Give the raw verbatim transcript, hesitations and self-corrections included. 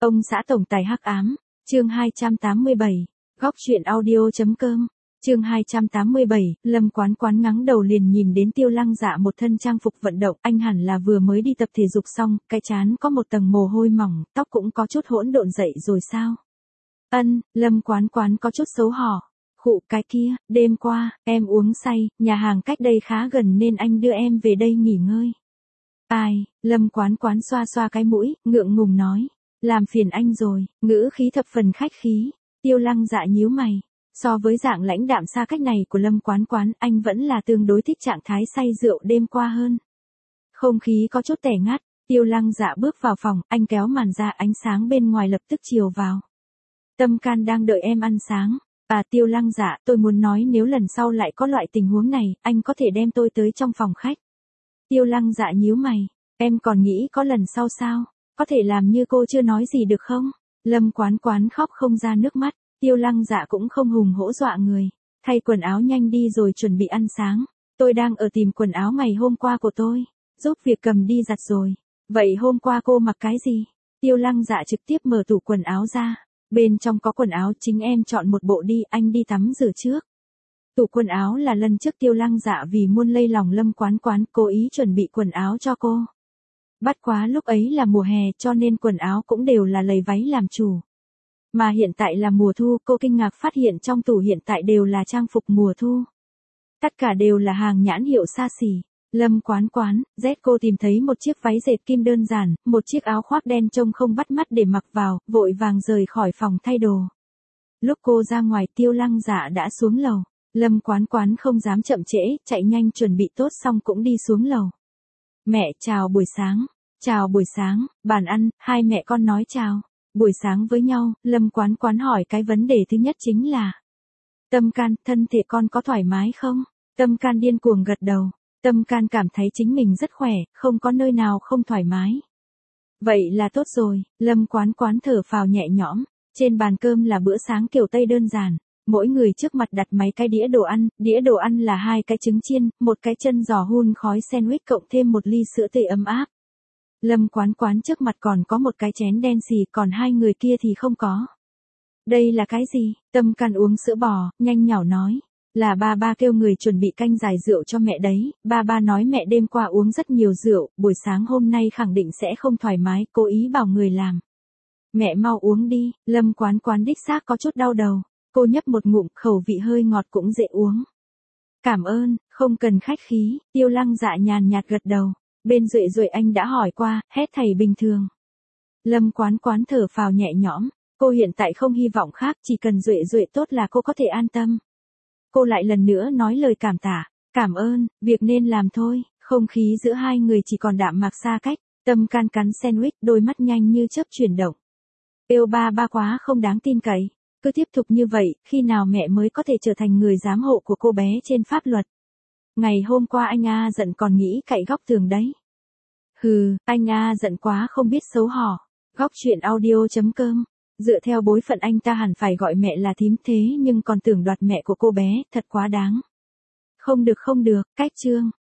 Ông xã tổng tài hắc ám, chương hai trăm tám mươi bảy, góc truyện audio.com, chương hai trăm tám mươi bảy, Lâm Quán Quán ngắng đầu liền nhìn đến Tiêu Lăng Dạ một thân trang phục vận động, anh hẳn là vừa mới đi tập thể dục xong, cái trán có một tầng mồ hôi mỏng, tóc cũng có chút hỗn độn dậy rồi sao? Ân, Lâm Quán Quán có chút xấu hổ. Khụ, cái kia, đêm qua, em uống say, nhà hàng cách đây khá gần nên anh đưa em về đây nghỉ ngơi. Ai, Lâm Quán Quán xoa xoa cái mũi, ngượng ngùng nói. Làm phiền anh rồi, ngữ khí thập phần khách khí. Tiêu Lăng Dạ nhíu mày. So với dạng lãnh đạm xa cách này của Lâm Quán Quán, anh vẫn là tương đối thích trạng thái say rượu đêm qua hơn. Không khí có chút tẻ ngắt, Tiêu Lăng Dạ bước vào phòng, anh kéo màn ra, ánh sáng bên ngoài lập tức chiếu vào. Tâm Can đang đợi em ăn sáng. À, Tiêu Lăng Dạ, tôi muốn nói nếu lần sau lại có loại tình huống này, anh có thể đem tôi tới trong phòng khách. Tiêu Lăng Dạ nhíu mày, em còn nghĩ có lần sau sao? Có thể làm như cô chưa nói gì được không? Lâm Quán Quán khóc không ra nước mắt, Tiêu Lăng Dạ cũng không hùng hổ dọa người. Thay quần áo nhanh đi rồi chuẩn bị ăn sáng. Tôi đang ở tìm quần áo ngày hôm qua của tôi, giúp việc cầm đi giặt rồi. Vậy hôm qua cô mặc cái gì? Tiêu Lăng Dạ trực tiếp mở tủ quần áo ra. Bên trong có quần áo, chính em chọn một bộ đi, anh đi tắm rửa trước. Tủ quần áo là lần trước Tiêu Lăng Dạ vì muốn lây lòng Lâm Quán Quán, cố ý chuẩn bị quần áo cho cô. Bất quá lúc ấy là mùa hè cho nên quần áo cũng đều là lấy váy làm chủ. Mà hiện tại là mùa thu, cô kinh ngạc phát hiện trong tủ hiện tại đều là trang phục mùa thu. Tất cả đều là hàng nhãn hiệu xa xỉ. Lâm Quán Quán, Z cô tìm thấy một chiếc váy dệt kim đơn giản, một chiếc áo khoác đen trông không bắt mắt để mặc vào, vội vàng rời khỏi phòng thay đồ. Lúc cô ra ngoài, Tiêu Lăng Dạ đã xuống lầu. Lâm Quán Quán không dám chậm trễ, chạy nhanh chuẩn bị tốt xong cũng đi xuống lầu. Mẹ, chào buổi sáng. Chào buổi sáng, bàn ăn, hai mẹ con nói chào. Buổi sáng với nhau, Lâm Quán Quán hỏi cái vấn đề thứ nhất chính là: Tâm Can, thân thể con có thoải mái không? Tâm Can điên cuồng gật đầu. Tâm Can cảm thấy chính mình rất khỏe, không có nơi nào không thoải mái. Vậy là tốt rồi, Lâm Quán Quán thở phào nhẹ nhõm. Trên bàn cơm là bữa sáng kiểu Tây đơn giản. Mỗi người trước mặt đặt mấy cái đĩa đồ ăn, đĩa đồ ăn là hai cái trứng chiên, một cái chân giò hun khói sandwich cộng thêm một ly sữa tươi ấm áp. Lâm Quán Quán trước mặt còn có một cái chén đen xì, còn hai người kia thì không có. Đây là cái gì? Tâm Can uống sữa bò, nhanh nhảu nói. Là ba ba kêu người chuẩn bị canh giải rượu cho mẹ đấy, ba ba nói mẹ đêm qua uống rất nhiều rượu, buổi sáng hôm nay khẳng định sẽ không thoải mái, cố ý bảo người làm. Mẹ mau uống đi, Lâm Quán Quán đích xác có chút đau đầu, cô nhấp một ngụm, khẩu vị hơi ngọt cũng dễ uống. Cảm ơn, không cần khách khí, Tiêu Lăng Dạ nhàn nhạt gật đầu, bên Duệ Duệ anh đã hỏi qua, hết thảy bình thường. Lâm Quán Quán thở phào nhẹ nhõm, cô hiện tại không hy vọng khác, chỉ cần Duệ Duệ tốt là cô có thể an tâm. Cô lại lần nữa nói lời cảm tạ, cảm ơn, việc nên làm thôi, không khí giữa hai người chỉ còn đạm mạc xa cách. Tâm Can cắn sandwich, đôi mắt nhanh như chớp chuyển động. Yêu ba ba quá không đáng tin cậy, cứ tiếp tục như vậy, khi nào mẹ mới có thể trở thành người giám hộ của cô bé trên pháp luật. Ngày hôm qua anh A giận còn nghĩ cậy góc tường đấy. Hừ, anh A giận quá không biết xấu hổ. Góc truyện audio.com. Dựa theo bối phận anh ta hẳn phải gọi mẹ là thím, thế nhưng còn tưởng đoạt mẹ của cô bé, thật quá đáng. Không được không được, cách chương.